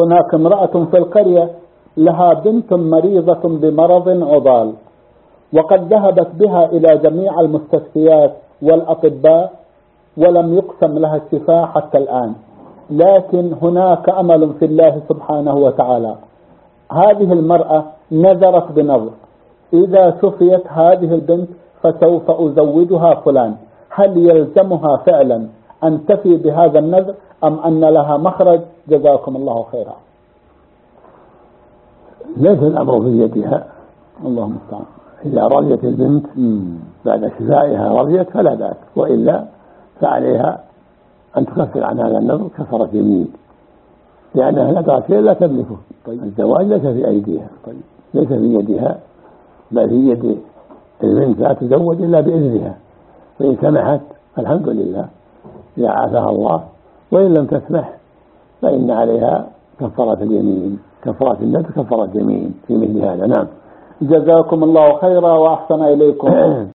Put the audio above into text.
هناك امرأة في القرية لها بنت مريضة بمرض عضال، وقد ذهبت بها إلى جميع المستشفيات والأطباء ولم يقسم لها الشفاء حتى الآن، لكن هناك أمل في الله سبحانه وتعالى. هذه المرأة نذرت بنذر: إذا شفيت هذه البنت فسوف أزوجها فلان. هل يلزمها فعلا أن تفي بهذا النذر أم أن لها مخرج؟ جزاكم الله خيرا. ليس الأمر في يدها، الله المستعان. إذا رضيت البنت بعد شفائها رضيت فلا بأس، وإلا فعليها أن تكفر عن هذا النذر كفارة يمين، لأنها لا شيء لا تملكه. الزواج ليس في أيديها، ليس في يدها، بل في يد البنت، لا تزوج إلا بإذنها، فإن سمحت الحمد لله إذا عافاها الله، وإن لم تسمح فإن عليها كفارة اليمين، كفارة النذر كفارة يمين في مثل هذا. نعم. جزاكم الله خيرا وأحسن إليكم.